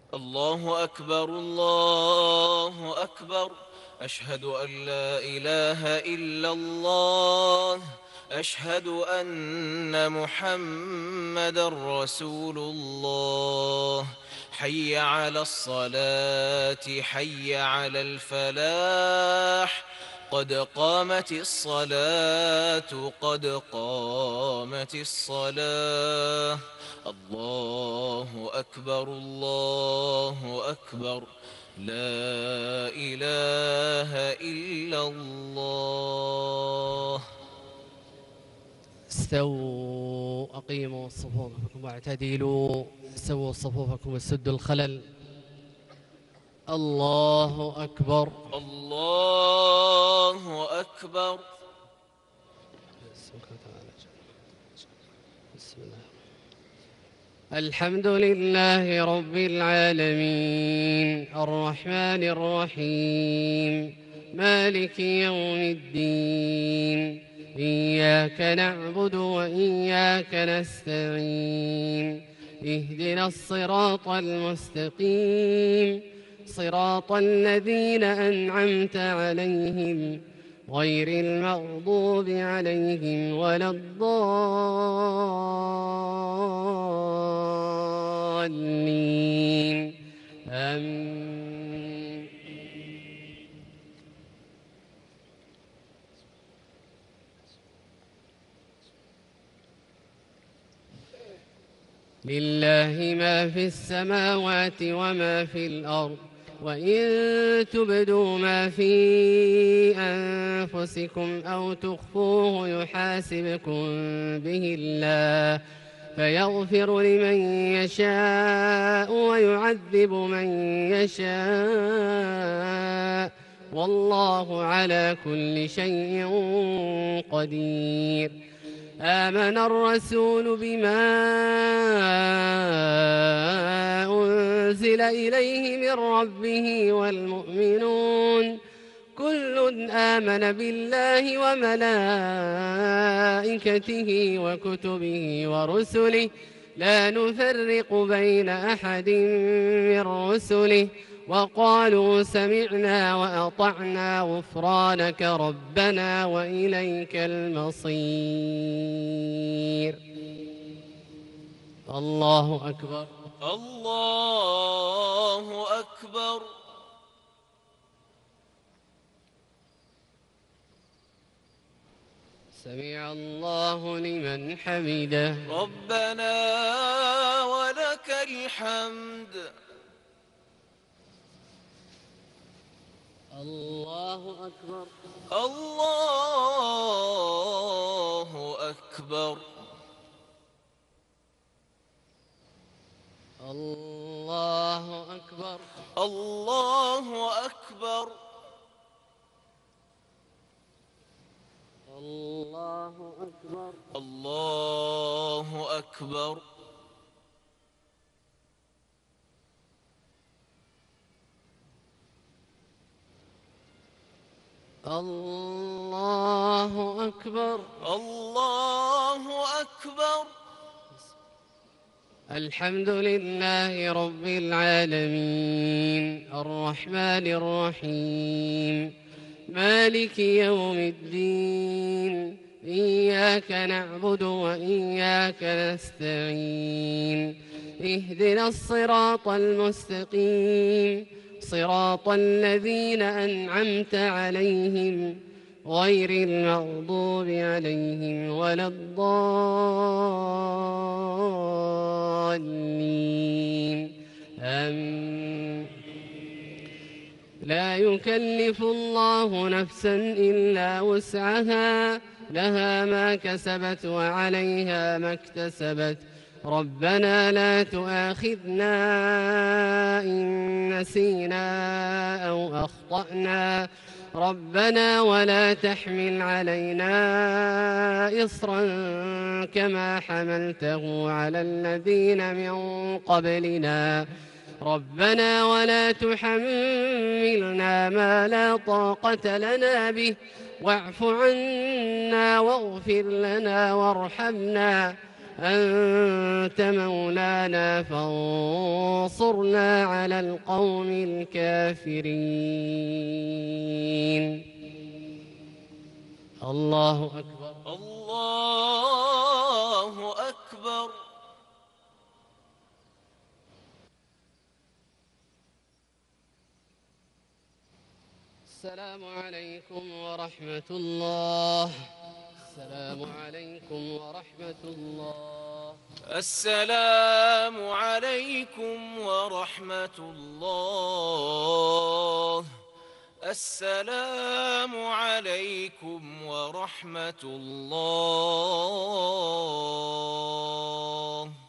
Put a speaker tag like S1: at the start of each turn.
S1: الله أكبر الله أكبر. أشهد أن لا إله إلا الله. أشهد أن محمدا رسول الله. حي على الصلاة حي على الفلاح. قد قامت الصلاة قد قامت الصلاة. الله أكبر الله أكبر. لا إله إلا الله.
S2: استووا أقيموا صفوفكم واعتدلوا. سووا صفوفكم وسدوا الخلل. الله أكبر
S1: الله أكبر.
S2: بسم الله. الحمد لله رب العالمين الرحمن الرحيم مالك يوم الدين. إياك نعبد وإياك نستعين. اهدنا الصراط المستقيم صراط الذين أنعمت عليهم غير المغضوب عليهم ولا الضالين. آمين. لله ما في السماوات وما في الأرض وإن تبدوا ما في أنفسكم أو تخفوه يحاسبكم به الله فيغفر لمن يشاء ويعذب من يشاء والله على كل شيء قدير. آمن الرسول بما أنزل إليه من ربه والمؤمنون كل آمن بالله وملائكته وكتبه ورسله لا نفرق بين أحد من رسله وقالوا سمعنا وأطعنا غفرانك ربنا وإليك المصير. الله أكبر
S1: الله أكبر.
S2: سمع الله لمن حمده
S1: ربنا ولك الحمد.
S2: الله أكبر
S1: الله أكبر.
S2: الله أكبر
S1: الله أكبر.
S2: الله أكبر
S1: الله أكبر.
S2: الله أكبر
S1: الله أكبر.
S2: الحمد لله رب العالمين الرحمن الرحيم مالك يوم الدين. إياك نعبد وإياك نستعين. اهدنا الصراط المستقيم صراط الذين أنعمت عليهم غير المغضوب عليهم ولا الضالين. آمين. لا يكلف الله نفسا إلا وسعها لها ما كسبت وعليها ما اكتسبت. ربنا لا تؤاخذنا إن نسينا أو أخطأنا ربنا ولا تحمل علينا إصرا كما حملته على الذين من قبلنا ربنا ولا تحملنا ما لا طاقة لنا به واعف عنا واغفر لنا وارحمنا أنت مولانا ربنا فانصرنا على القوم الكافرين. الله أكبر.
S1: الله أكبر.
S2: السلام عليكم ورحمة الله. السلام عليكم ورحمة الله.
S1: السلام عليكم ورحمة الله. السلام عليكم ورحمة الله.